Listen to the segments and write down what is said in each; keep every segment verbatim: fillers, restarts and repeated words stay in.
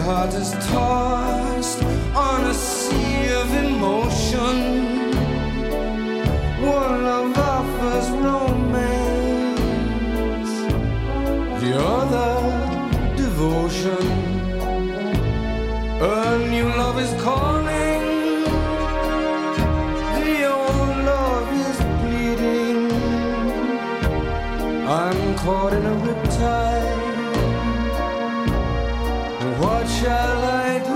heart is tossed on a sea of emotion. One love offers romance, the other devotion. A new love is calling, the old love is bleeding. I'm caught in a riptide. What shall I do?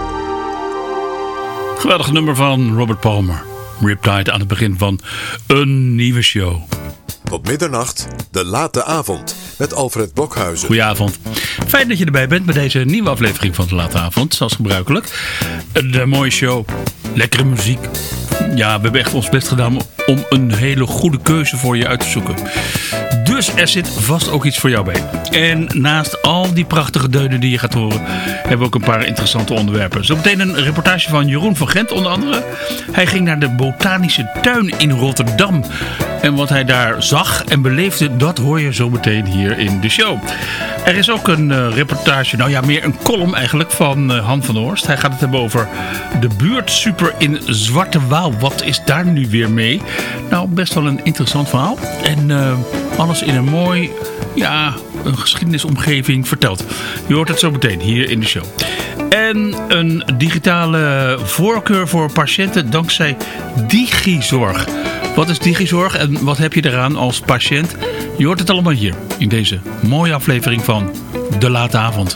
Geweldig nummer van Robert Palmer. Riptide aan het begin van een nieuwe show. Tot middernacht, de late avond met Alfred Blokhuizen. Goedenavond. Fijn dat je erbij bent bij deze nieuwe aflevering van de late avond. Zoals gebruikelijk. Een mooie show. Lekkere muziek. Ja, we hebben echt ons best gedaan om een hele goede keuze voor je uit te zoeken. Dus er zit vast ook iets voor jou bij. En naast al die prachtige deunen die je gaat horen, hebben we ook een paar interessante onderwerpen. Zometeen een reportage van Jeroen van Gent onder andere. Hij ging naar de Botanische Tuin in Rotterdam. En wat hij daar zag en beleefde, dat hoor je zometeen hier in de show. Er is ook een uh, reportage, nou ja, meer een column eigenlijk, van uh, Han van der Horst. Hij gaat het hebben over de buurtsuper in Zwarte Waal. Wat is daar nu weer mee? Nou, best wel een interessant verhaal. En uh, alles in een mooi, ja, een geschiedenisomgeving verteld. Je hoort het zo meteen hier in de show. En een digitale voorkeur voor patiënten dankzij Digizorg. Wat is Digizorg en wat heb je eraan als patiënt? Je hoort het allemaal hier in deze mooie aflevering van De Late Avond.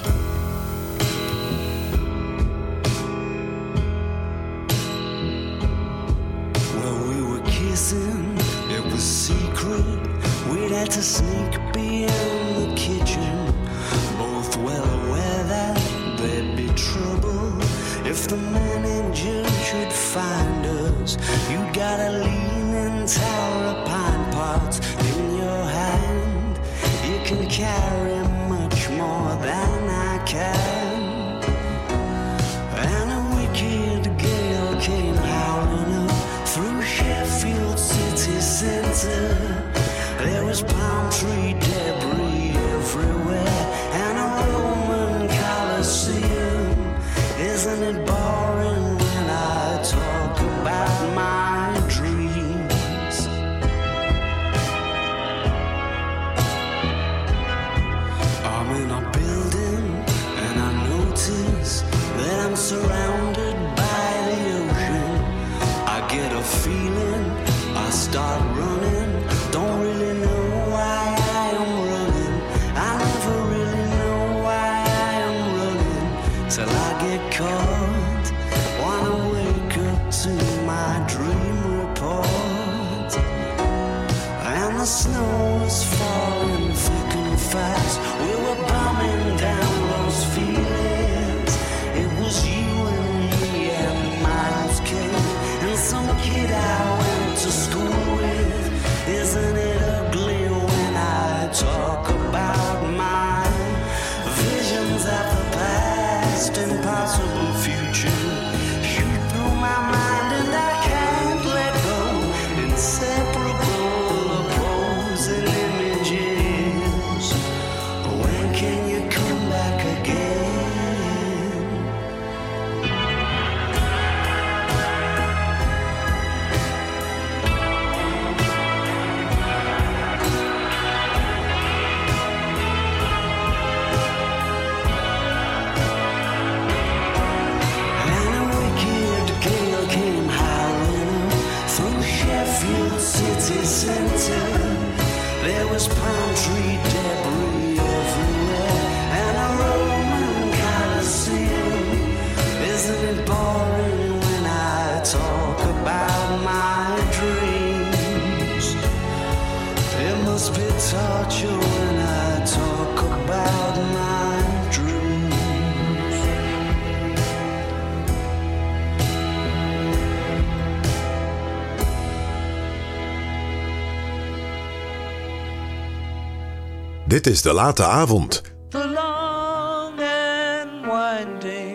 Dit is De Late Avond. The long and winding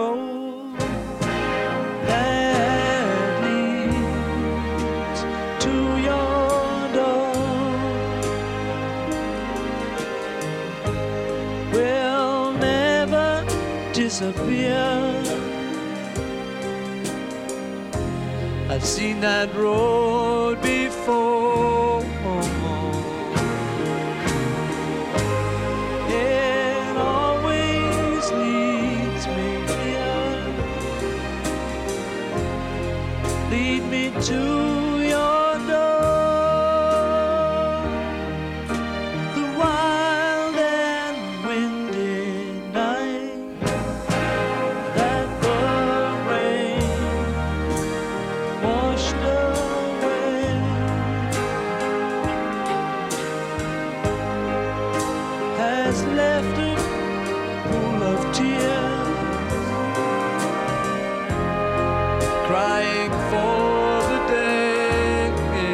road that leads to your door will never disappear. I've seen that road before. It always leads me here. Lead me to your door. The wild and windy night that the rain washed away has left a pool of tears, crying for the day.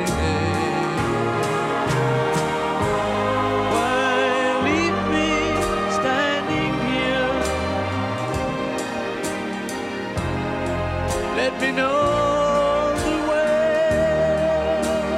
Why leave me standing here? Let me know the way.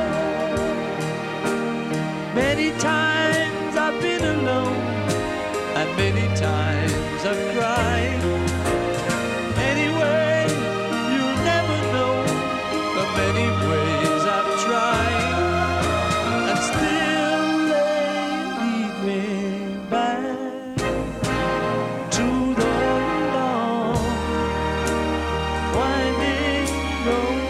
Many times I've been alone, and many times I've cried. Anyway, you'll never know the many ways I've tried, and still they lead me back to the long, winding road.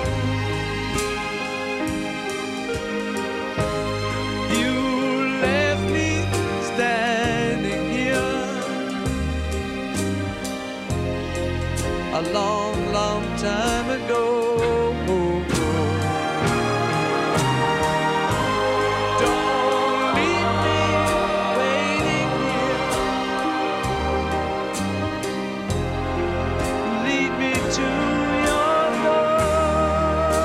You left me standing here a long, long time ago. Don't leave me waiting here. Lead me to your door.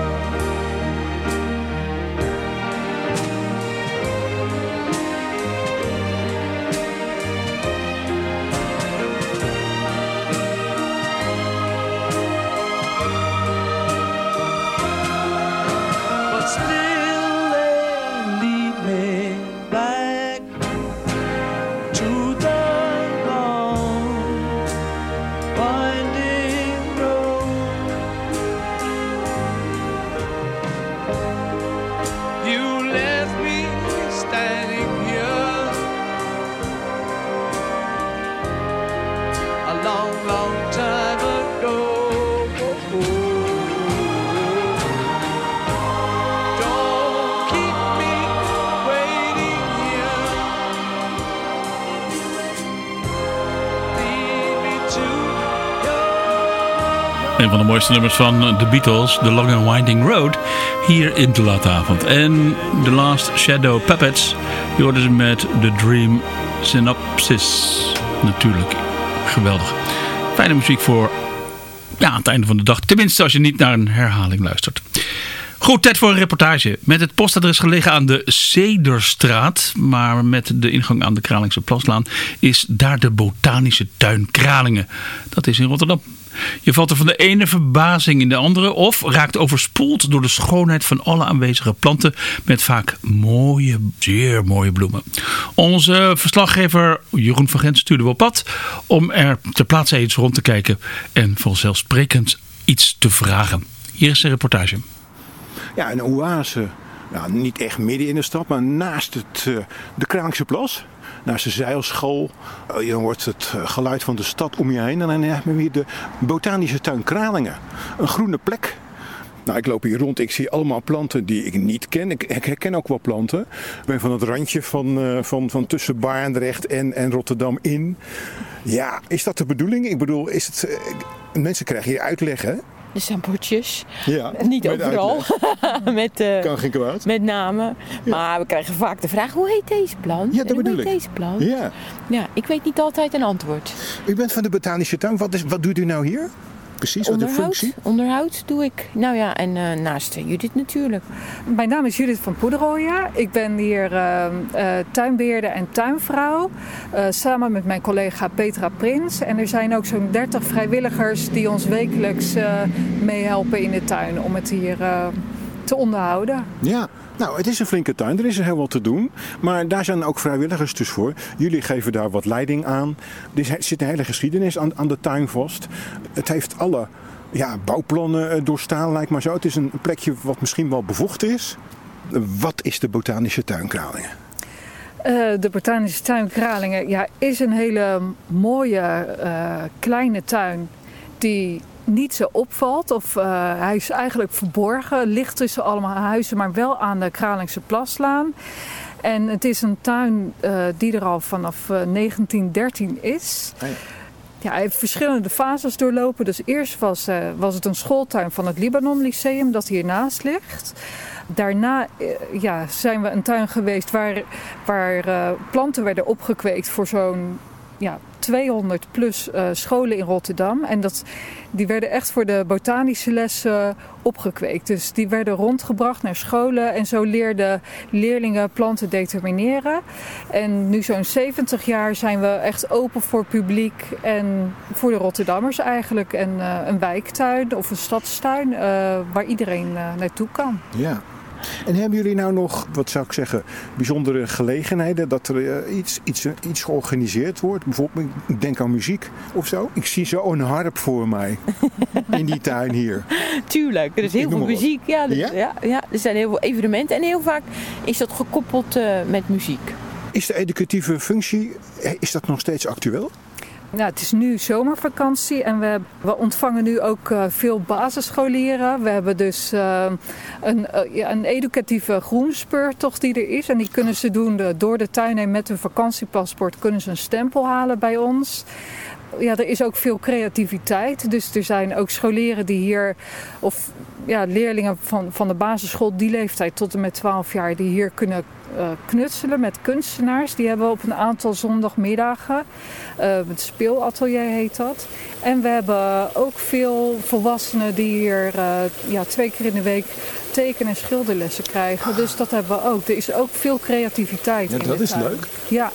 But still they lead me back to the long, winding road. You left me standing here a long, long time ago. Don't keep me waiting here. Lead me to your Een van de mooiste nummers van The Beatles, The Long and Winding Road, hier in de late avond. En The Last Shadow Puppets, je hoorde ze met The Dream Synopsis. Natuurlijk, geweldig. Fijne muziek voor ja, aan het einde van de dag. Tenminste als je niet naar een herhaling luistert. Goed, tijd voor een reportage. Met het postadres gelegen aan de Zederstraat, maar met de ingang aan de Kralingse Plaslaan, is daar de Botanische Tuin Kralingen. Dat is in Rotterdam. Je valt er van de ene verbazing in de andere of raakt overspoeld door de schoonheid van alle aanwezige planten met vaak mooie, zeer mooie bloemen. Onze verslaggever Jeroen van Gent stuurde we op pad om er ter plaatse eens rond te kijken en vanzelfsprekend iets te vragen. Hier is de reportage. Ja, een oase. Nou, niet echt midden in de stad, maar naast het, uh, de Kralingse Plas. Naast de zeilschool. Uh, dan wordt het uh, geluid van de stad om je heen. En dan hebben we hier de Botanische Tuin Kralingen. Een groene plek. Nou, ik loop hier rond. Ik zie allemaal planten die ik niet ken. Ik, ik herken ook wel planten. Ik ben van het randje van, uh, van, van tussen Baarndrecht en, en Rotterdam in. Ja, is dat de bedoeling? Ik bedoel, is het, uh, mensen krijgen hier uitleg, hè? Er staan bordjes. Ja, niet overal. met, uh, kan geen kwaad. Met namen. Ja. Maar we krijgen vaak de vraag, hoe heet deze plant? Ja, dat en bedoel hoe heet ik. deze plant? Ja. Ja, ik weet niet altijd een antwoord. U bent van de Botanische Tuin. Wat, is, wat doet u nou hier? Precies, wat de functie? Onderhoud doe ik. Nou ja, en uh, naast Judith natuurlijk. Mijn naam is Judith van Poederooien. Ik ben hier uh, uh, tuinbeheerder en tuinvrouw. Uh, samen met mijn collega Petra Prins. En er zijn ook zo'n dertig vrijwilligers die ons wekelijks uh, meehelpen in de tuin. Om het hier uh, te onderhouden. Ja, nou, het is een flinke tuin. Er is er heel wat te doen. Maar daar zijn ook vrijwilligers dus voor. Jullie geven daar wat leiding aan. Er zit een hele geschiedenis aan, aan de tuin vast. Het heeft alle ja, bouwplannen doorstaan, lijkt maar zo. Het is een plekje wat misschien wel bevochten is. Wat is de Botanische Tuin Kralingen? Uh, de Botanische Tuin Kralingen ja, is een hele mooie uh, kleine tuin die niet zo opvalt. Of uh, hij is eigenlijk verborgen, ligt tussen allemaal huizen, maar wel aan de Kralingse Plaslaan. En het is een tuin uh, die er al vanaf uh, negentien dertien is. Oh ja. Ja, hij heeft verschillende fases doorlopen. Dus eerst was, uh, was het een schooltuin van het Libanon Lyceum dat hiernaast ligt. Daarna uh, ja, zijn we een tuin geweest waar, waar uh, planten werden opgekweekt voor zo'n ja, tweehonderd plus uh, scholen in Rotterdam. En dat, die werden echt voor de botanische lessen opgekweekt. Dus die werden rondgebracht naar scholen en zo leerden leerlingen planten determineren. En nu zo'n zeventig jaar zijn we echt open voor publiek en voor de Rotterdammers eigenlijk. En uh, een wijktuin of een stadstuin uh, waar iedereen uh, naartoe kan. Ja. En hebben jullie nou nog, wat zou ik zeggen, bijzondere gelegenheden dat er uh, iets, iets, iets georganiseerd wordt? Bijvoorbeeld, ik denk aan muziek of zo. Ik zie zo een harp voor mij in die tuin hier. Tuurlijk, er is heel veel muziek. Ja, dus, ja? Ja, ja, er zijn heel veel evenementen en heel vaak is dat gekoppeld uh, met muziek. Is de educatieve functie, is dat nog steeds actueel? Ja, het is nu zomervakantie en we, we ontvangen nu ook uh, veel basisscholieren. We hebben dus uh, een, uh, ja, een educatieve groenspeurtocht die er is. En die kunnen ze doen uh, door de tuin heen met hun vakantiepaspoort. Kunnen ze een stempel halen bij ons. Ja, er is ook veel creativiteit. Dus er zijn ook scholieren die hier, of ja, leerlingen van, van de basisschool, die leeftijd tot en met twaalf jaar, die hier kunnen uh, knutselen met kunstenaars. Die hebben we op een aantal zondagmiddagen. Uh, het speelatelier heet dat. En we hebben ook veel volwassenen die hier uh, ja, twee keer in de week teken- en schilderlessen krijgen. Dus dat hebben we ook. Er is ook veel creativiteit ja, in dat de is tuin. leuk. Ja.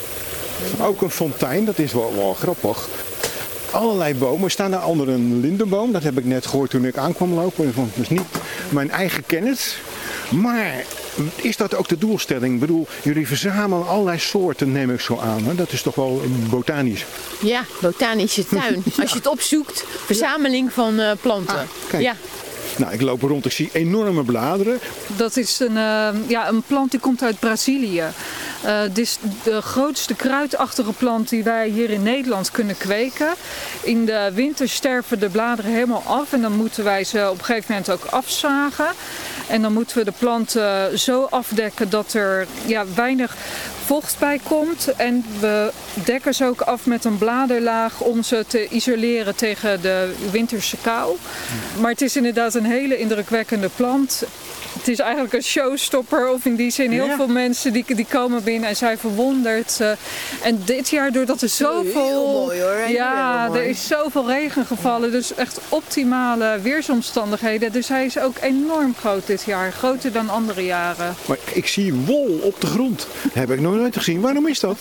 Ook een fontein, dat is wel, wel grappig. Allerlei bomen. Er staan daar onder een lindenboom. Dat heb ik net gehoord toen ik aankwam lopen. Dat is niet mijn eigen kennis. Maar is dat ook de doelstelling? Ik bedoel, jullie verzamelen allerlei soorten, neem ik zo aan. Hè? Dat is toch wel botanisch? Ja, botanische tuin. ja. Als je het opzoekt, verzameling van uh, planten. Ah, kijk. Ja. Nou, ik loop er rond, ik zie enorme bladeren. Dat is een, uh, ja, een plant die komt uit Brazilië. Uh, dit is de grootste kruidachtige plant die wij hier in Nederland kunnen kweken. In de winter sterven de bladeren helemaal af en dan moeten wij ze op een gegeven moment ook afzagen. En dan moeten we de planten zo afdekken dat er ja, weinig vocht bij komt. En we dekken ze ook af met een bladerlaag om ze te isoleren tegen de winterse kou. Maar het is inderdaad een hele indrukwekkende plant. Het is eigenlijk een showstopper, of in die zin heel ja. veel mensen die, die komen binnen en zijn verwonderd. Uh, en dit jaar, doordat er zoveel, mooi, hoor. ja, er is zoveel regen gevallen, dus echt optimale weersomstandigheden. Dus hij is ook enorm groot dit jaar, groter dan andere jaren. Maar ik zie wol op de grond. Dat heb ik nog nooit gezien. Waarom is dat?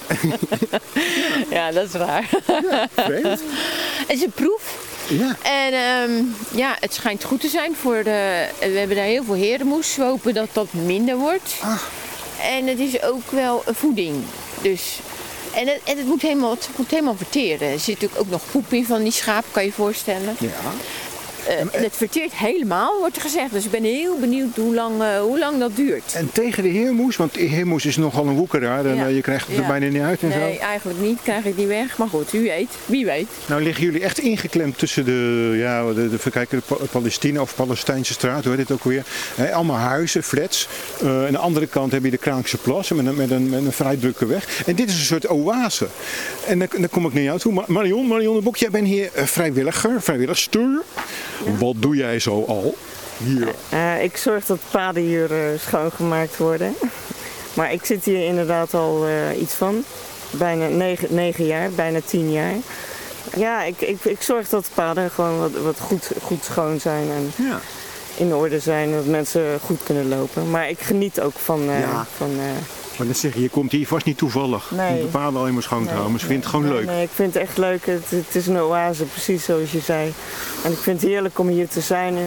ja, dat is raar. Ja, vreemd. Het is een proef. Ja. En um, ja, het schijnt goed te zijn voor de... We hebben daar heel veel herenmoes. We hopen dat dat minder wordt. Ah. En het is ook wel een voeding. Dus... En het, en het moet helemaal, het moet helemaal verteren. Er zit natuurlijk ook nog poep in van die schaap, kan je je voorstellen. Ja. Uh, en het verteert helemaal, wordt er gezegd. Dus ik ben heel benieuwd hoe lang, uh, hoe lang dat duurt. En tegen de heermoes, want de heermoes is nogal een woekeraar. En ja. je krijgt het er ja. bijna niet uit en nee, zo. eigenlijk niet. Krijg ik niet weg. Maar goed, wie weet. Wie weet. Nou liggen jullie echt ingeklemd tussen de, ja, de, de, kijk, de Palestina of Palestijnse straat, hoe heet dit ook weer. He, allemaal huizen, flats. Uh, aan de andere kant heb je de Kralingse Plas met een, met, een, met een vrij drukke weg. En dit is een soort oase. En dan, dan kom ik naar jou toe. Marion, Marion de Bok, jij bent hier uh, vrijwilliger, vrijwilligster. Ja. Wat doe jij zo al hier? Uh, ik zorg dat paden hier uh, schoongemaakt worden. Maar ik zit hier inderdaad al uh, iets van. Bijna negen, negen jaar, bijna tien jaar. Ja, ik, ik, ik zorg dat de paden gewoon wat, wat goed, goed schoon zijn en ja. in orde zijn. Dat mensen goed kunnen lopen. Maar ik geniet ook van... Uh, ja. van uh, Maar dat zeg je, je komt hier vast niet toevallig nee. om de paden alleen maar schoon te nee, houden. Maar ze nee, vindt het gewoon nee, leuk. Nee, ik vind het echt leuk. Het, het is een oase, precies zoals je zei. En ik vind het heerlijk om hier te zijn.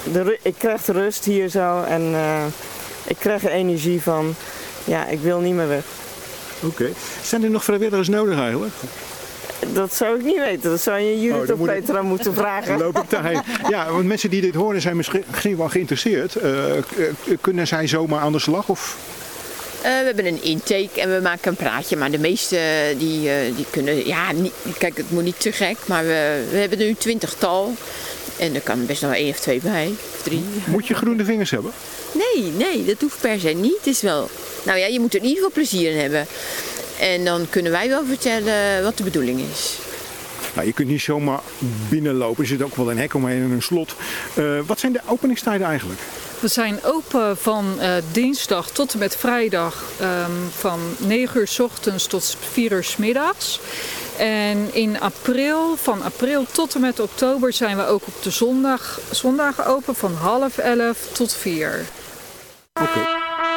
de, ru- ik krijg de rust hier zo en uh, ik krijg er energie van. Ja, ik wil niet meer weg. Oké. Okay. Zijn er nog vrijwilligers nodig eigenlijk? Dat zou ik niet weten. Dat zou je Judith oh, of Petra ik... moeten vragen. Dan loop ik daarheen. Ja, want mensen die dit horen zijn misschien, misschien wel geïnteresseerd. Uh, kunnen zij zomaar aan de slag? Of? Uh, we hebben een intake en we maken een praatje. Maar de meeste die, uh, die kunnen... Ja, niet, kijk, het moet niet te gek. Maar we, we hebben nu twintigtal. En er kan best nog één of twee bij. Of drie. Moet je groene vingers hebben? Nee, nee, dat hoeft per se niet. Het is wel... Nou ja, je moet er in ieder geval plezier in hebben. En dan kunnen wij wel vertellen wat de bedoeling is. Nou, je kunt niet zomaar binnenlopen. Er zit ook wel een hek omheen en een slot. Uh, wat zijn de openingstijden eigenlijk? We zijn open van uh, dinsdag tot en met vrijdag um, van negen uur 's ochtends tot vier uur 's middags. En in april, van april tot en met oktober zijn we ook op de zondag, zondagen open van half elf tot vier. Oké. Okay.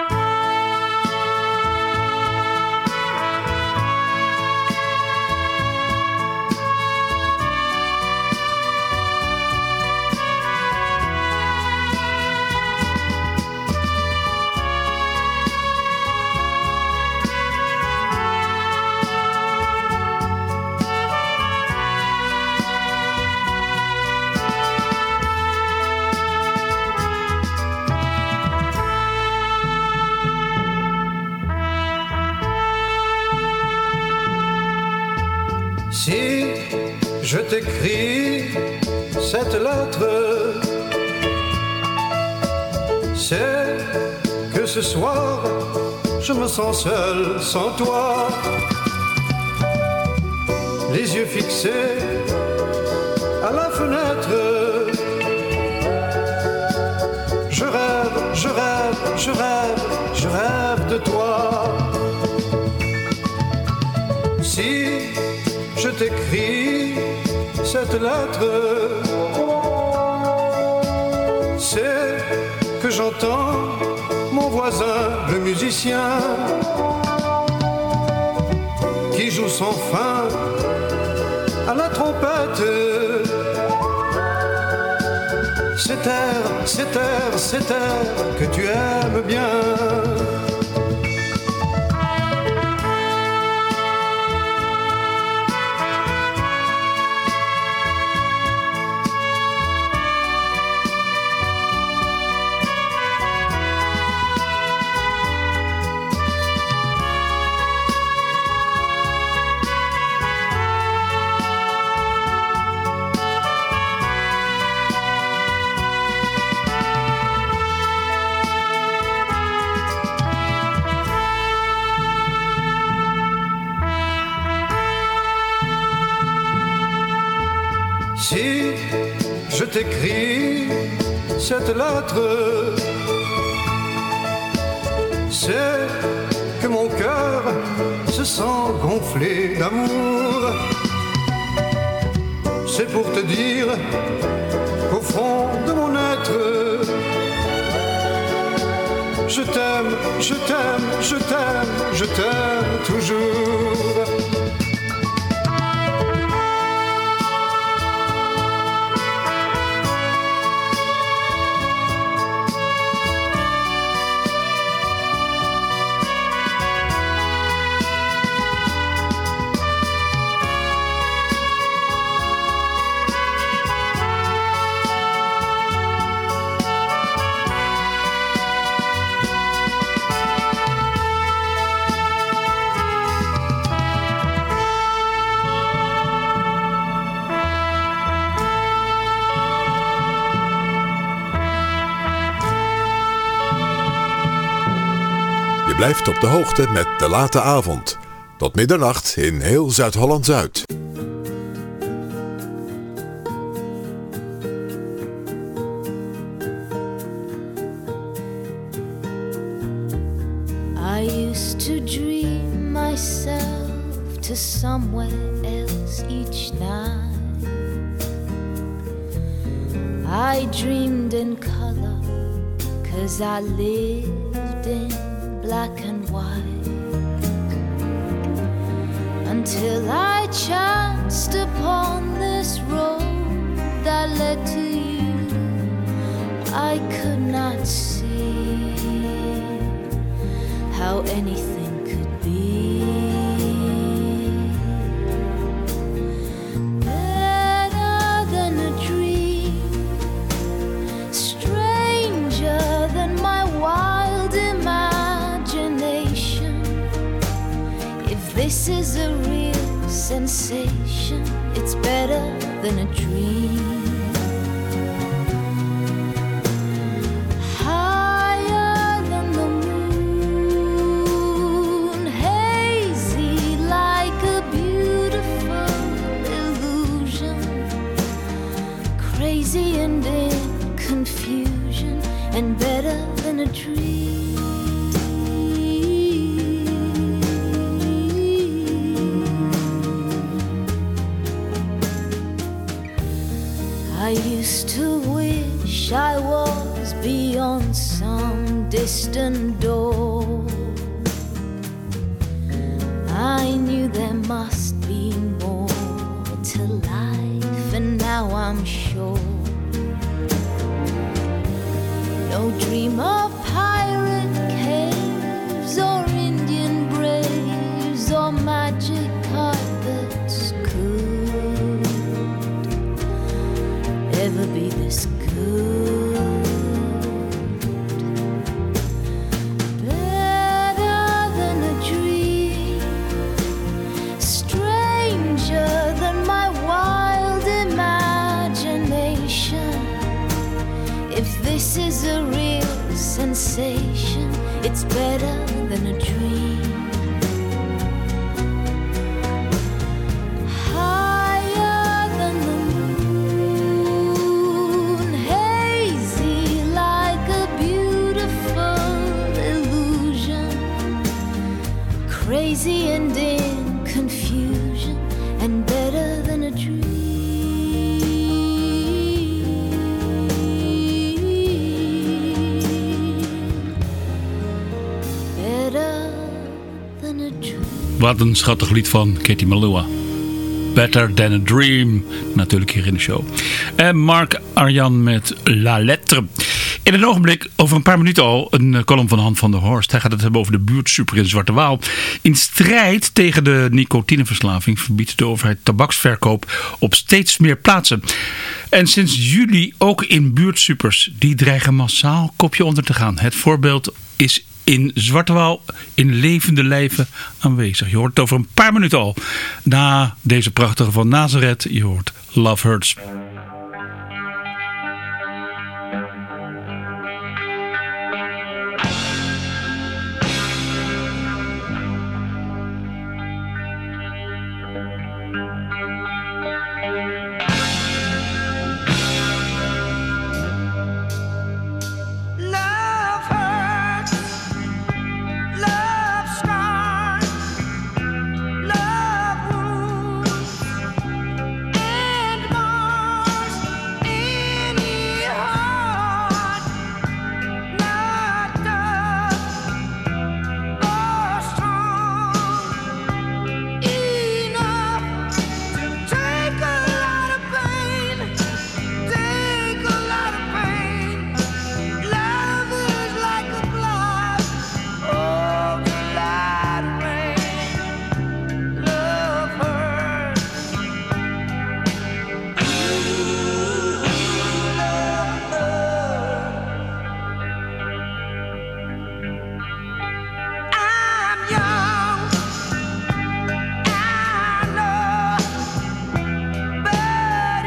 Si je t'écris cette lettre, c'est que ce soir je me sens seul sans toi, les yeux fixés à la fenêtre. Je rêve, je rêve, je rêve, je rêve de toi. Si je t'écris cette lettre, c'est que j'entends mon voisin, le musicien, qui joue sans fin à la trompette. C'est air, c'est air, c'est air que tu aimes bien. Si je t'écris cette lettre, c'est que mon cœur se sent gonflé d'amour. C'est pour te dire qu'au fond de mon être, je t'aime, je t'aime, je t'aime, je t'aime toujours. Je blijft op de hoogte met De Late Avond. Tot middernacht in heel Zuid-Holland-Zuid. I used to dream myself to somewhere else each night. I dreamed in color, 'cause I lived in black and white, until I chanced upon this road that led to you. I could not see how anything could be better than a dream, stranger than my wild imagination. If this is a real sensation, it's better than a dream. Higher than the moon, hazy like a beautiful illusion, crazy and in confusion, and better than a dream. I used to wish I was beyond some distant door. I knew there must be more to life, and now I'm sure. No dream of pirate caves or Indian braves or magic carpets could ever be this good. Better than a dream, stranger than my wild imagination. If this is a real sensation, it's better than a dream. Higher than the moon, hazy like a beautiful illusion, crazy and in confusion, and better than a dream. Better than a dream. Wat een schattig lied van Katie Melua. Better Than a Dream. Natuurlijk hier in de show. En Marc Arjan met La Lettre. In een ogenblik, over een paar minuten al, een column van Han van der Horst. Hij gaat het hebben over de buurtsuper in Zwarte Waal. In strijd tegen de nicotineverslaving verbiedt de overheid tabaksverkoop op steeds meer plaatsen. En sinds juli ook in buurtsupers. Die dreigen massaal kopje onder te gaan. Het voorbeeld is in Zwarte Waal in levende lijven aanwezig. Je hoort het over een paar minuten al. Na deze prachtige van Nazareth, je hoort Love Hurts. Love hurts, love scars, love wounds, and mars any heart not tough or strong enough to take a lot of pain, take a lot of pain. Love is like a cloud of the light rain. Love hurts. Ooh, love hurts. I'm young, I know, but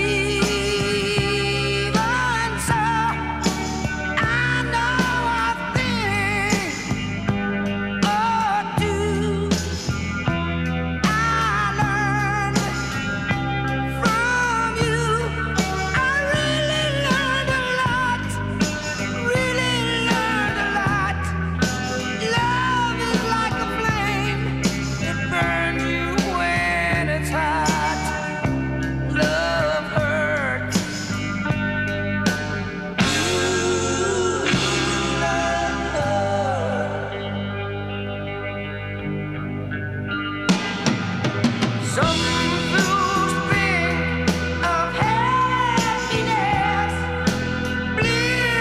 even so, I know a thing or two. I learned from you. I really learned a lot, really learned a lot. Love is like a flame, it burns you when it's hot. Love hurts. Ooh, love hurts. Some fools think of happiness, bliss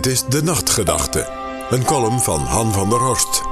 Dit is De Nachtgedachte, een column van Han van der Horst.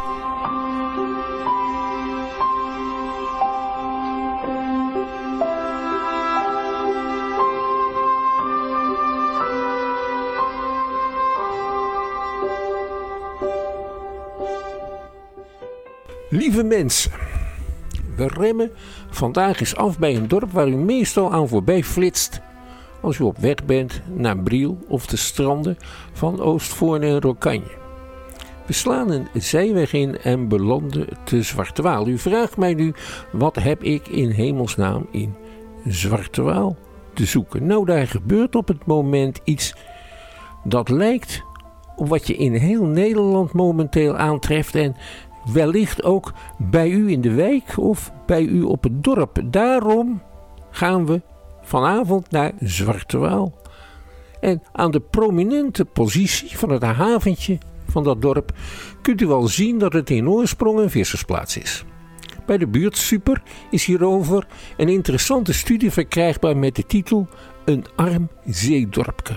Lieve mensen, we remmen vandaag eens af bij een dorp waar u meestal aan voorbij flitst als u op weg bent naar Briel of de stranden van Oostvoorne en Rocagne. We slaan een zijweg in en belanden te Zwarte Waal. U vraagt mij nu, wat heb ik in hemelsnaam in Zwarte Waal te zoeken? Nou, daar gebeurt op het moment iets dat lijkt op wat je in heel Nederland momenteel aantreft en wellicht ook bij u in de wijk of bij u op het dorp. Daarom gaan we vanavond naar Zwarte Waal. En aan de prominente positie van het haventje van dat dorp kunt u wel zien dat het in oorsprong een vissersplaats is. Bij de buurt Super is hierover een interessante studie verkrijgbaar met de titel Een arm zeedorpke.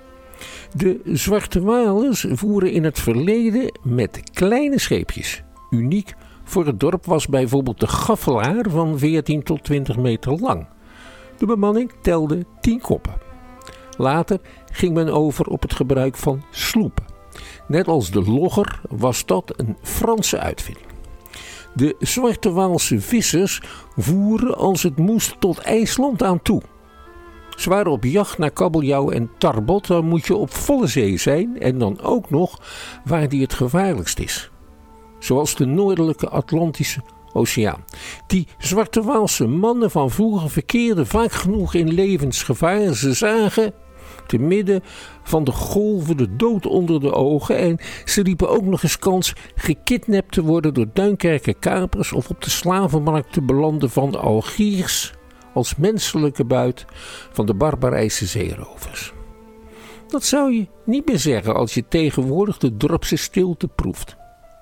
De Zwarte Walers voeren in het verleden met kleine scheepjes. Uniek voor het dorp was bijvoorbeeld de gaffelaar van veertien tot twintig meter lang. De bemanning telde tien koppen. Later ging men over op het gebruik van sloepen. Net als de logger was dat een Franse uitvinding. De Zwarte Waalse vissers voeren als het moest tot IJsland aan toe. Ze waren op jacht naar kabeljauw en tarbot, dan moet je op volle zee zijn en dan ook nog waar die het gevaarlijkst is. Zoals de noordelijke Atlantische Oceaan. Die Zwarte Waalse mannen van vroeger verkeerden vaak genoeg in levensgevaar. Ze zagen te midden van de golven de dood onder de ogen en ze liepen ook nog eens kans gekidnapt te worden door Duinkerker kapers of op de slavenmarkt te belanden van de Algiers als menselijke buit van de Barbarijse zeerovers. Dat zou je niet meer zeggen als je tegenwoordig de dorpse stilte proeft.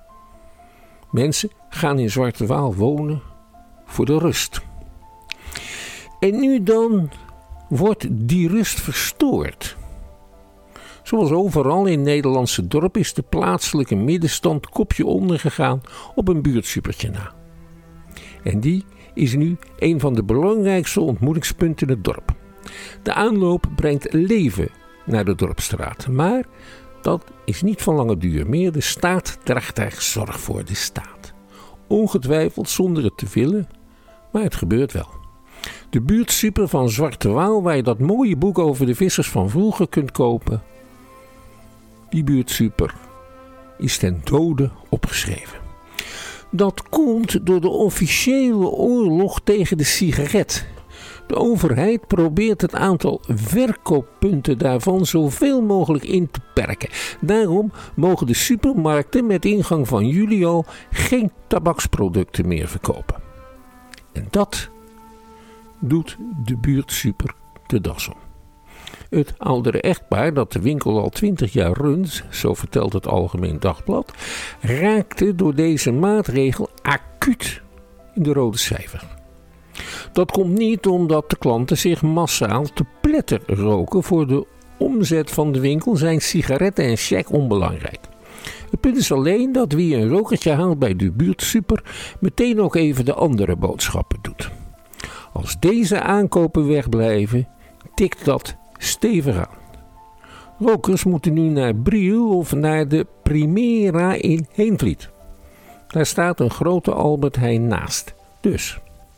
Mensen gaan in Zwarte Waal wonen voor de rust. En nu dan wordt die rust verstoord. Zoals overal in Nederlandse dorpen is de plaatselijke middenstand kopje onder gegaan op een buurtsupertje na. En die is nu een van de belangrijkste ontmoetingspunten in het dorp. De aanloop brengt leven naar de dorpsstraat, maar dat is niet van lange duur meer. De staat draagt daar zorg voor, de staat. Ongetwijfeld zonder het te willen, maar het gebeurt wel. De buurtsuper van Zwarte Waal, waar je dat mooie boek over de vissers van vroeger kunt kopen, die buurtsuper is ten dode opgeschreven. Dat komt door de officiële oorlog tegen de sigaret. De overheid probeert het aantal verkooppunten daarvan zoveel mogelijk in te perken. Daarom mogen de supermarkten met ingang van juli al geen tabaksproducten meer verkopen. En dat doet de buurtsuper de das om. Het oudere echtpaar dat de winkel al twintig jaar runt, zo vertelt het Algemeen Dagblad, raakte door deze maatregel acuut in de rode cijfer. Dat komt niet omdat de klanten zich massaal te pletter roken. Voor de omzet van de winkel zijn sigaretten en cheque onbelangrijk. Het punt is alleen dat wie een rokertje haalt bij de buurtsuper meteen ook even de andere boodschappen doet. Als deze aankopen wegblijven, tikt dat stevig aan. Rokers moeten nu naar Briel of naar de Primera in Heenvliet. Daar staat een grote Albert Heijn naast. Dus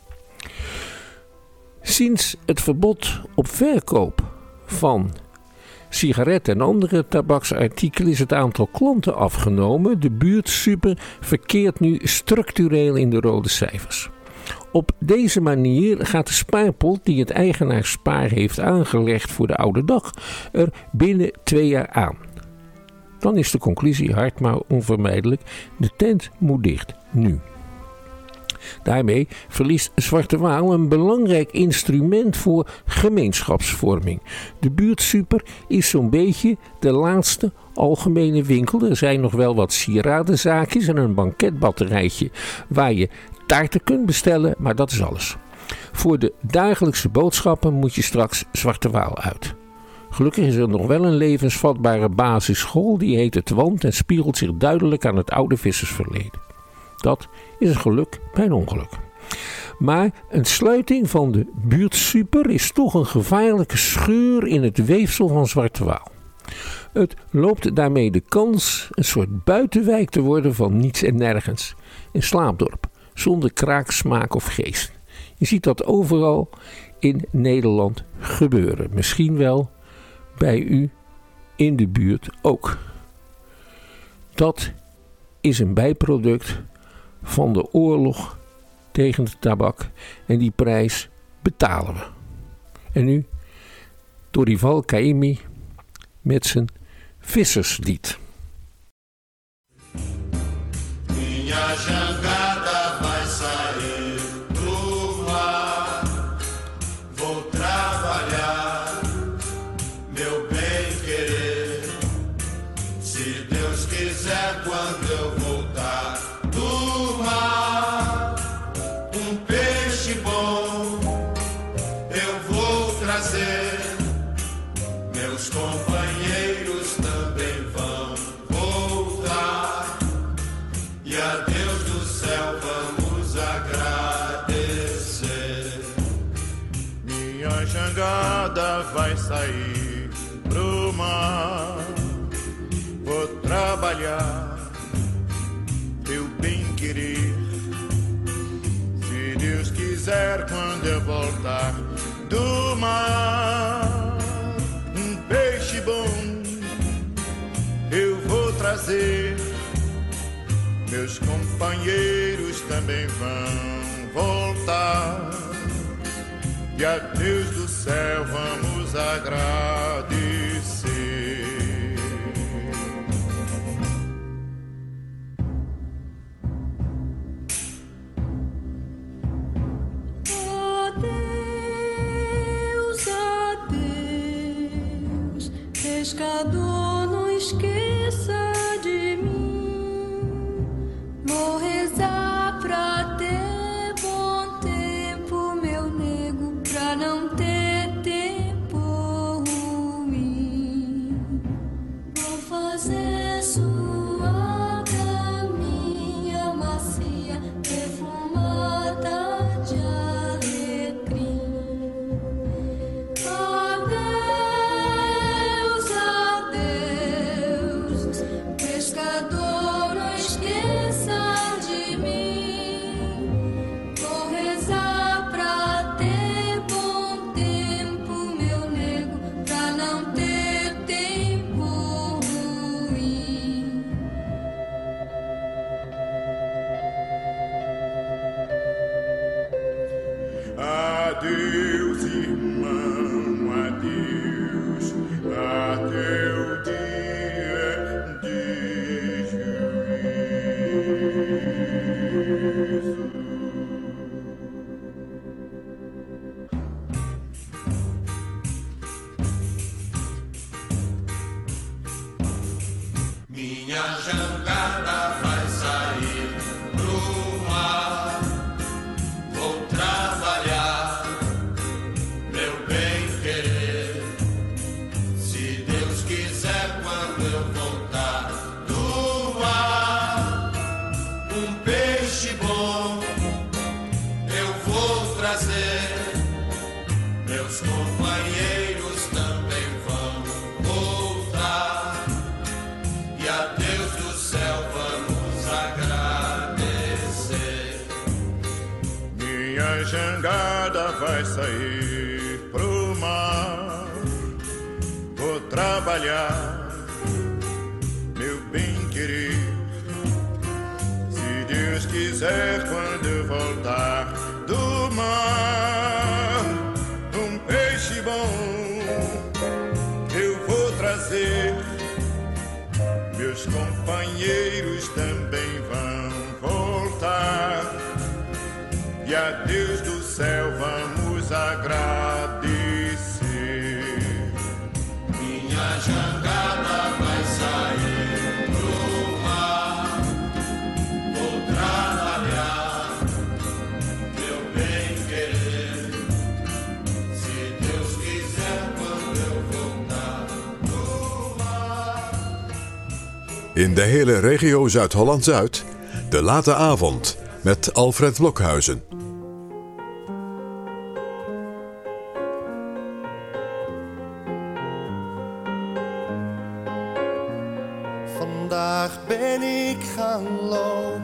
sinds het verbod op verkoop van sigaretten en andere tabaksartikelen is het aantal klanten afgenomen. De buurtsuper verkeert nu structureel in de rode cijfers. Op deze manier gaat de spaarpot die het eigenaarspaar heeft aangelegd voor de oude dag er binnen twee jaar aan. Dan is de conclusie hard maar onvermijdelijk. De tent moet dicht, nu. Daarmee verliest Zwarte Waal een belangrijk instrument voor gemeenschapsvorming. De buurtsuper is zo'n beetje de laatste algemene winkel. Er zijn nog wel wat sieradenzaakjes en een banketbatterijtje waar je taarten kunt bestellen, maar dat is alles. Voor de dagelijkse boodschappen moet je straks Zwarte Waal uit. Gelukkig is er nog wel een levensvatbare basisschool, die heet Het Want en spiegelt zich duidelijk aan het oude vissersverleden. Dat is een geluk bij een ongeluk. Maar een sluiting van de buurtsuper is toch een gevaarlijke scheur in het weefsel van Zwarte Waal. Het loopt daarmee de kans een soort buitenwijk te worden van niets en nergens. Een slaapdorp, zonder kraak, smaak of geest. Je ziet dat overal in Nederland gebeuren. Misschien wel bij u in de buurt ook. Dat is een bijproduct van de oorlog tegen de tabak. En die prijs betalen we. En nu Dorival Caymmi met zijn visserslied. Minha jangada vai sair pro mar. Vou trabalhar, meu bem querer. Se Deus quiser, quando eu voltar do mar, um peixe bom eu vou trazer. Meus companheiros também vão voltar. E a Deus do céu vamos agradecer. Minha jangada vai sair pro mar. Vou trabalhar, eu bem querer. Se Deus quiser, quando eu voltar do mar, um peixe bom eu vou trazer. Meus companheiros também vão voltar. E a Deus do céu vamos agradecer. Adeus, adeus, pescador, não esqueça de mim. Vou rezar pra ter bom tempo, meu nego, pra não ter tempo ruim. Vou fazer sua caminha macia, perfumada de alecrim. Adeus, adeus, pescador, não esqueça de mim. Vou rezar pra ter bom tempo, meu nego, pra não ter tempo ruim. Adeus, irmão, adeus, até o dia de juízo. Minha jangada vai sair pro mar. Vou trabalhar, meu bem querer. Se Deus quiser, quando eu voltar do mar, um peixe bom eu vou trazer. Meus companheiros também vão voltar. E a Deus do céu vamos agradecer. Minha jangada vai sair pro mar. Vou trabalhar, meu bem querer. Se Deus quiser, quando eu voltar do mar, um peixe bom eu vou trazer. Meus companheiros também vão voltar. E a Deus do céu vamos agradecer. Minha jangada vai sair pro mar. Vou trabalhar, meu bem querer. Se Deus quiser, quando eu voltar In de hele regio Zuid-Holland-Zuid, De Late Avond met Alfred Blokhuizen. Vandaag ben ik gaan lopen.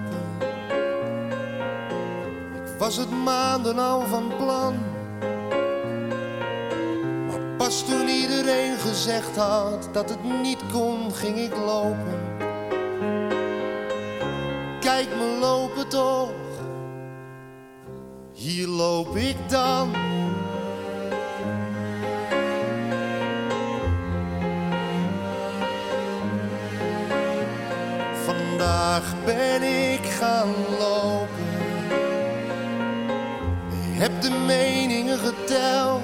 Ik was het maanden al van plan. Maar pas toen iedereen gezegd had dat het niet kon, ging ik lopen. Kijk me lopen toch, hier loop ik dan. Vandaag ben ik gaan lopen. Ik heb de meningen geteld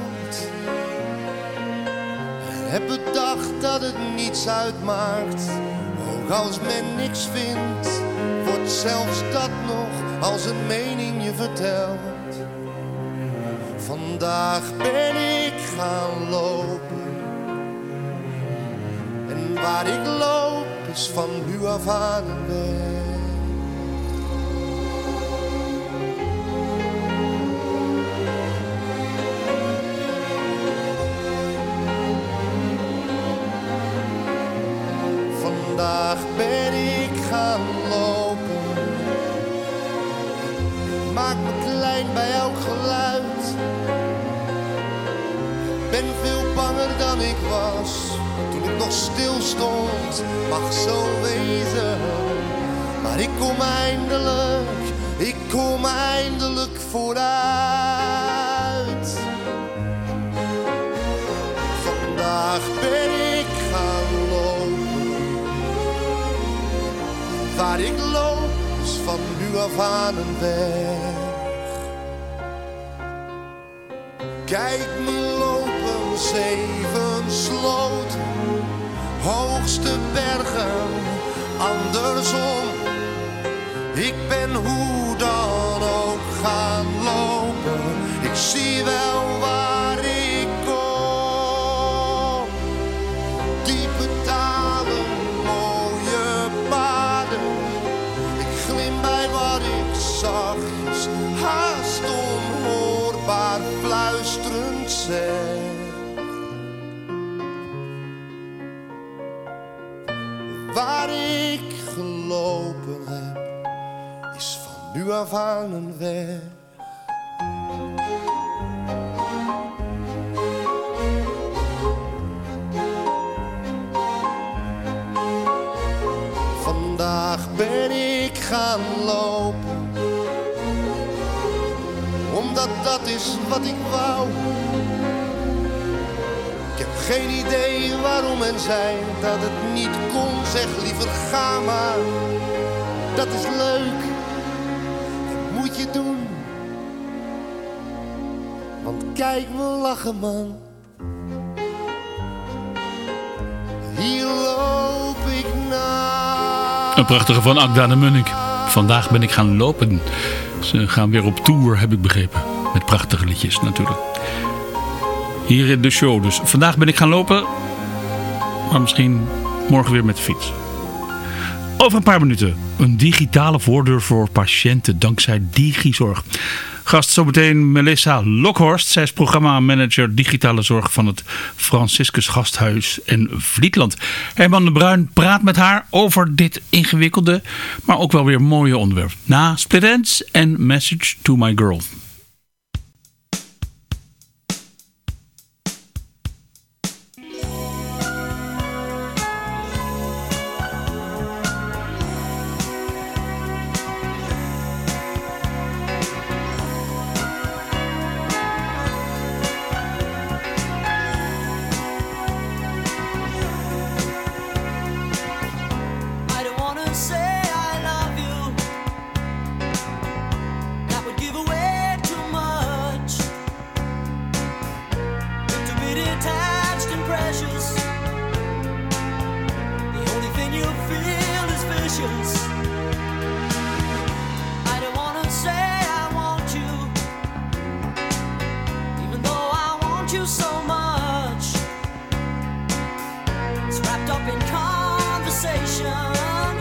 en heb bedacht dat het niets uitmaakt. Ook als men niks vindt, wordt zelfs dat nog als een mening je vertelt. Vandaag ben ik gaan lopen. En waar ik loop is van nu af aan een weg. Vandaag ben ik gaan lopen. Ik maak me klein bij elk geluid. Ben veel banger dan ik was toen ik nog stil stond. Mag zo wezen, maar ik kom eindelijk, ik kom eindelijk vooruit. Vandaag ben ik gaan lopen. Waar ik loop is van nu af aan een weg. Kijk me lopen, zeven sloten, hoogste bergen, andersom. Ik ben hoe dan ook gaan lopen, ik zie wel waar ik kom. Diepe dalen, mooie paden, ik glim bij wat ik zachtjes, haast onhoorbaar fluisterend zeg. Waar ik gelopen heb, is van nu af aan een weg. Vandaag ben ik gaan lopen, omdat dat is wat ik wou. Ik heb geen idee waarom men zei dat het niet kon. Zeg liever ga maar, dat is leuk, dat moet je doen. Want kijk me lachen man, hier loop ik naar. Een prachtige van Agda de Munnik. Vandaag ben ik gaan lopen. Ze gaan weer op tour, heb ik begrepen. Met prachtige liedjes natuurlijk. Hier in de show dus. Vandaag ben ik gaan lopen. Maar misschien morgen weer met de fiets. Over een paar minuten. Een digitale voordeur voor patiënten dankzij Digizorg. Gast zometeen Melissa Lokhorst. Zij is programmamanager digitale zorg van het Franciscus Gasthuis in Vlietland. Herman de Bruin praat met haar over dit ingewikkelde, maar ook wel weer mooie onderwerp. Na Split Ends en Message to My Girl. Wrapped up in conversation.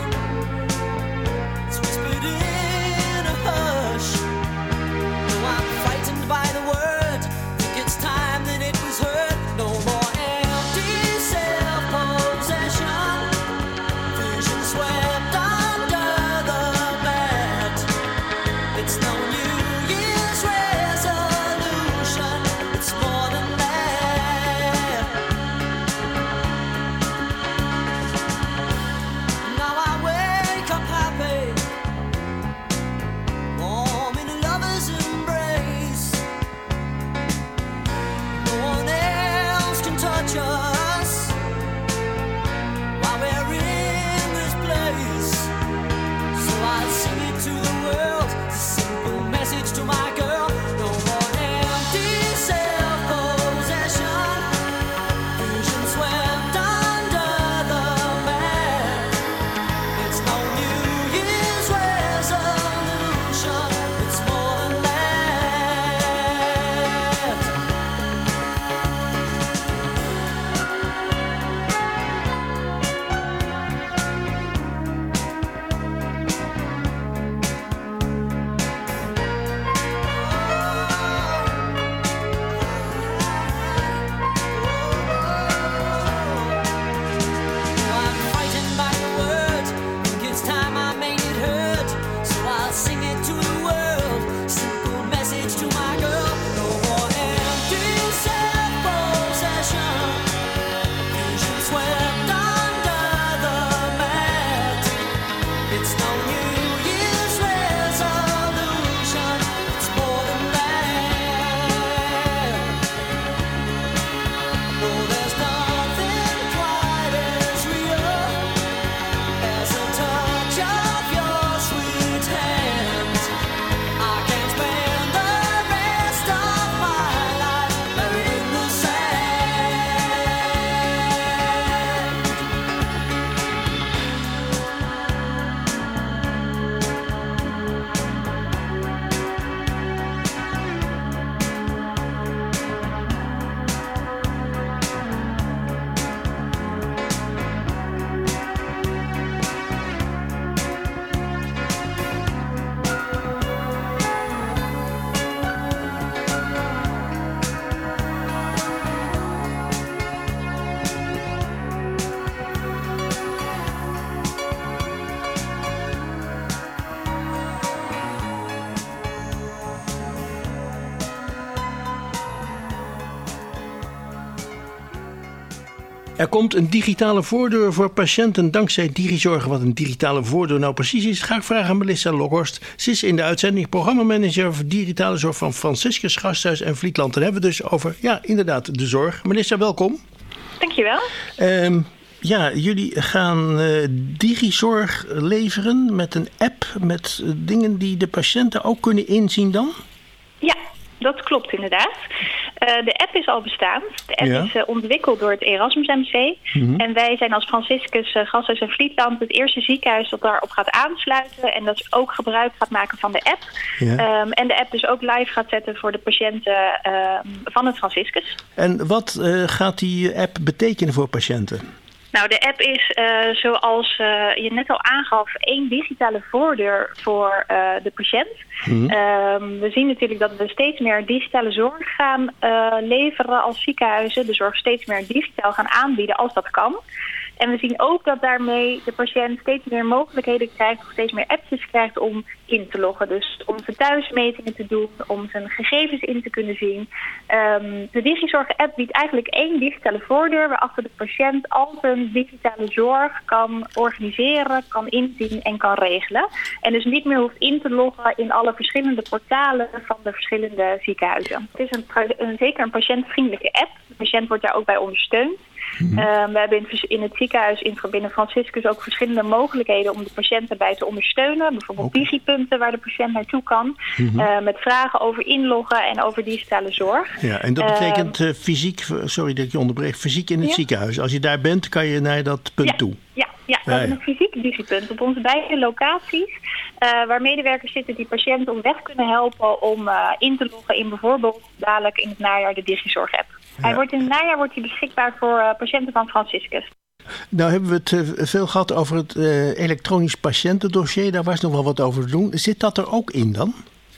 Er komt een digitale voordeur voor patiënten dankzij DigiZorg. Wat een digitale voordeur nou precies is, ga ik vragen aan Melissa Lokhorst. Ze is in de uitzending programmamanager voor digitale zorg van Franciscus Gasthuis en Vlietland. Dan hebben we het dus over, ja, inderdaad, de zorg. Melissa, welkom. Dankjewel. Um, ja, jullie gaan uh, DigiZorg leveren met een app met uh, dingen die de patiënten ook kunnen inzien dan? Ja, dat klopt inderdaad. Uh, de app is al bestaand. De app Ja. is uh, ontwikkeld door het Erasmus M C. Mhm. En wij zijn als Franciscus uh, Gasthuis en Vlietland het eerste ziekenhuis dat daarop gaat aansluiten. En dat ook gebruik gaat maken van de app. Ja. Um, en de app dus ook live gaat zetten voor de patiënten uh, van het Franciscus. En wat uh, gaat die app betekenen voor patiënten? Nou, de app is, uh, zoals uh, je net al aangaf, één digitale voordeur voor uh, de patiënt. Mhm. Um, we zien natuurlijk dat we steeds meer digitale zorg gaan uh, leveren als ziekenhuizen. De zorg steeds meer digitaal gaan aanbieden als dat kan. En we zien ook dat daarmee de patiënt steeds meer mogelijkheden krijgt, of steeds meer appjes krijgt om in te loggen. Dus om zijn thuismetingen te doen, om zijn gegevens in te kunnen zien. Um, de DigiZorg-app biedt eigenlijk één digitale voordeur waarachter de patiënt al zijn digitale zorg kan organiseren, kan inzien en kan regelen. En dus niet meer hoeft in te loggen in alle verschillende portalen van de verschillende ziekenhuizen. Het is een, een, zeker een patiëntvriendelijke app. De patiënt wordt daar ook bij ondersteund. Mm-hmm. Uh, we hebben in, in het ziekenhuis in binnen Franciscus ook verschillende mogelijkheden om de patiënt erbij te ondersteunen. Bijvoorbeeld okay. digipunten waar de patiënt naartoe kan. Mm-hmm. Uh, met vragen over inloggen en over digitale zorg. Ja, en dat betekent uh, fysiek, sorry dat ik je onderbreek, fysiek in het ja. ziekenhuis. Als je daar bent, kan je naar dat punt ja. toe. Ja, ja, we ja, hebben ja. een fysiek digipunt op onze beide locaties. Uh, waar medewerkers zitten die patiënten om weg kunnen helpen om uh, in te loggen in bijvoorbeeld dadelijk in het najaar de DigiZorg-app. Ja. Hij wordt in het najaar wordt hij beschikbaar voor uh, patiënten van Franciscus. Nou hebben we het uh, veel gehad over het uh, elektronisch patiëntendossier. Daar was nog wel wat over te doen. Zit dat er ook in dan?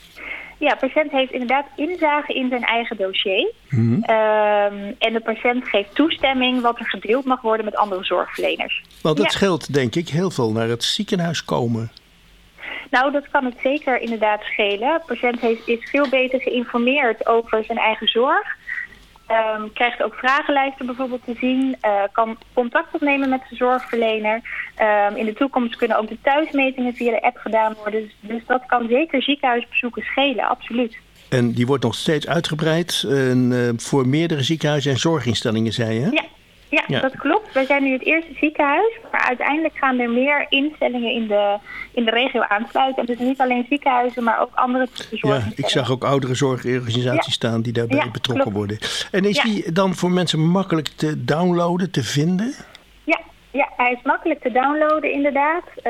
Ja, de patiënt heeft inderdaad inzage in zijn eigen dossier. Mm-hmm. Um, en de patiënt geeft toestemming wat er gedeeld mag worden met andere zorgverleners. Want dat ja. scheelt denk ik heel veel naar het ziekenhuis komen. Nou, dat kan het zeker inderdaad schelen. De patiënt heeft, is veel beter geïnformeerd over zijn eigen zorg. Um, krijgt ook vragenlijsten bijvoorbeeld te zien. Uh, kan contact opnemen met de zorgverlener. Um, in de toekomst kunnen ook de thuismetingen via de app gedaan worden. Dus, dus dat kan zeker ziekenhuisbezoeken schelen, absoluut. En die wordt nog steeds uitgebreid en, uh, voor meerdere ziekenhuizen en zorginstellingen, zei je? Ja. Ja, ja, dat klopt. Wij zijn nu het eerste ziekenhuis, maar uiteindelijk gaan er meer instellingen in de, in de regio aansluiten. En dus niet alleen ziekenhuizen, maar ook andere zorginstellingen. Ja, ik zag ook oudere zorgorganisaties ja. staan die daarbij ja, betrokken klopt. worden. En is ja. die dan voor mensen makkelijk te downloaden, te vinden? Ja, ja hij is makkelijk te downloaden inderdaad. Uh,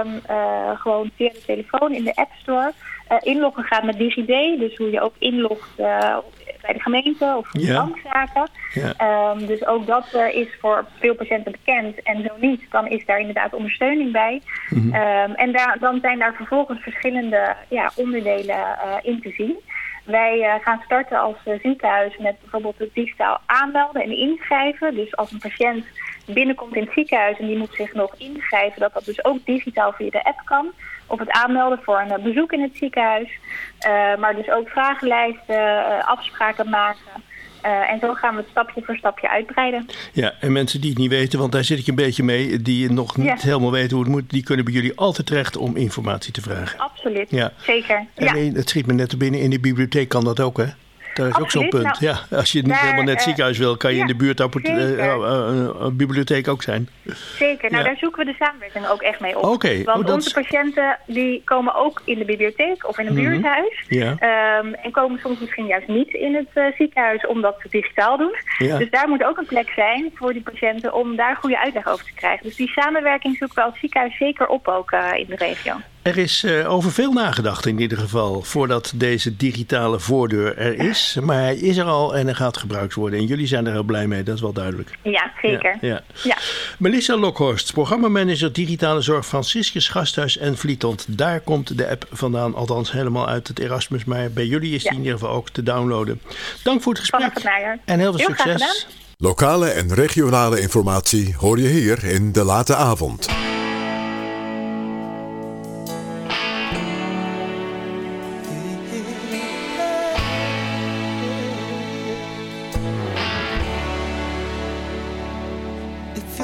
uh, gewoon via de telefoon in de App Store. Uh, inloggen gaat met DigiD, dus hoe je ook inlogt uh, bij de gemeente of voor de ja. bankzaken. Ja. Um, dus ook dat uh, is voor veel patiënten bekend. En zo niet, dan is daar inderdaad ondersteuning bij. Mm-hmm. Um, en daar, dan zijn daar vervolgens verschillende ja, onderdelen uh, in te zien. Wij uh, gaan starten als uh, ziekenhuis met bijvoorbeeld het digitaal aanmelden en inschrijven. Dus als een patiënt binnenkomt in het ziekenhuis en die moet zich nog inschrijven, dat dat dus ook digitaal via de app kan. Of het aanmelden voor een uh, bezoek in het ziekenhuis. Uh, maar dus ook vragenlijsten, uh, afspraken maken. Uh, en zo gaan we het stapje voor stapje uitbreiden. Ja, en mensen die het niet weten, want daar zit ik een beetje mee, die nog niet ja. helemaal weten hoe het moet, die kunnen bij jullie altijd terecht om informatie te vragen. Absoluut, ja. zeker. En ja. het schiet me net binnen, in de bibliotheek kan dat ook, hè? Dat is Absoluut. ook zo'n punt. Nou, ja, als je niet daar, helemaal net uh, ziekenhuis wil, kan je ja, in de buurt uh, uh, uh, uh, bibliotheek ook zijn. Zeker, nou ja. daar zoeken we de samenwerking ook echt mee op. Okay. Want oh, onze patiënten die komen ook in de bibliotheek of in een mm-hmm. buurthuis. Ja. Um, en komen soms misschien juist niet in het uh, ziekenhuis omdat ze het digitaal doen. Ja. Dus daar moet ook een plek zijn voor die patiënten om daar goede uitleg over te krijgen. Dus die samenwerking zoeken we als ziekenhuis zeker op ook uh, in de regio. Er is uh, over veel nagedacht in ieder geval voordat deze digitale voordeur er is. Maar hij is er al en hij gaat gebruikt worden. En jullie zijn er heel blij mee, dat is wel duidelijk. Ja, zeker. Ja, ja. Ja. Melissa Lokhorst, programmamanager digitale zorg Franciscus Gasthuis en Vlietland. Daar komt de app vandaan, althans helemaal uit het Erasmus. Maar bij jullie is die ja. in ieder geval ook te downloaden. Dank voor het gesprek het en heel veel heel succes. Lokale en regionale informatie hoor je hier in De Late Avond.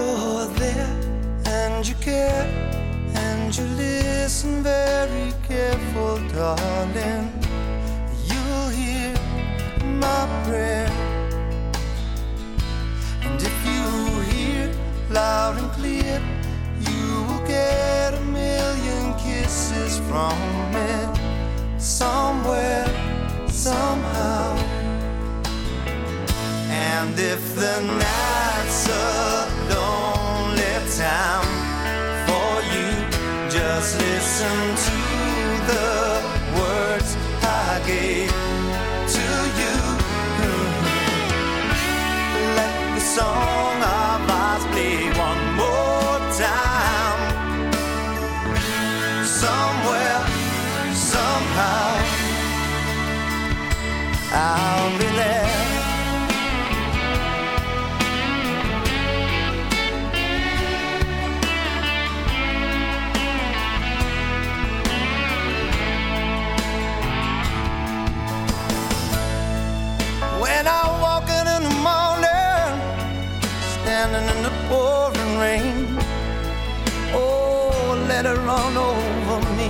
you're there and you care and you listen very careful, darling, you'll hear my prayer. And if you hear loud and clear, you will get a million kisses from me, somewhere, somehow. And if the night's a lonely time for you, just listen to the words I gave to you. Let the song of ours play one more time. Somewhere, somehow, I'll be there. When I'm walking in the morning, standing in the pouring rain, oh, let it run over me.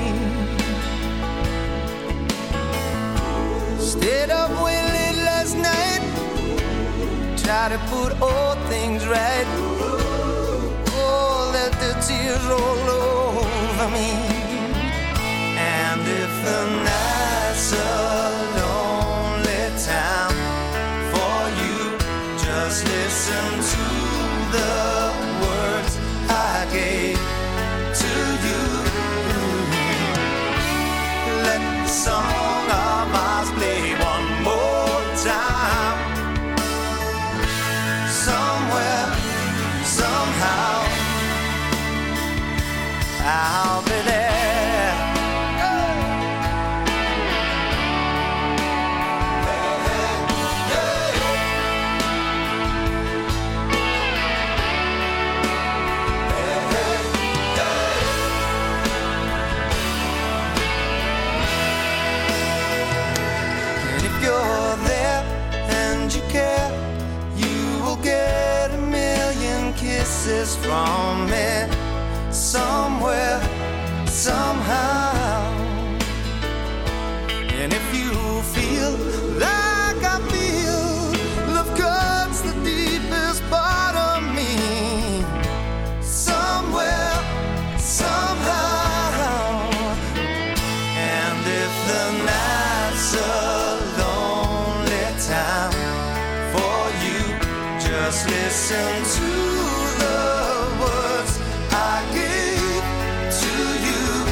Stayed up way late last night, try to put all things right. Oh, let the tears roll over me. And if the night's a lonely time for you, just listen to the words I gave to you. Let the song of ours play one more time. Somewhere, somehow, I'll be there. You're there and you care, you will get a million kisses from me, somewhere, somehow. And if you feel like I feel, love cuts the deepest part of me, somewhere, somehow. And if the night's a time for you, just listen to the words I gave to you.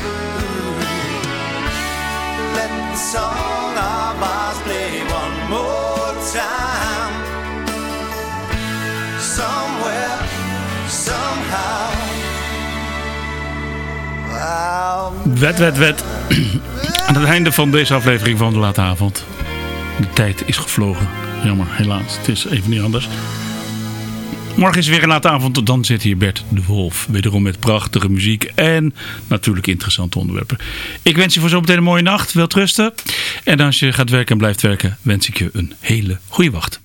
Let the song of ours play one more time. Somewhere, somehow, I'll... Wet, wet, wet. Aan het einde van deze aflevering van De Late Avond. De tijd is gevlogen. Jammer, helaas. Het is even niet anders. Morgen is weer een late avond. Dan zit hier Bert de Wolf. Wederom met prachtige muziek. En natuurlijk interessante onderwerpen. Ik wens je voor zometeen een mooie nacht. Wilt rusten. En als je gaat werken en blijft werken, wens ik je een hele goede wacht.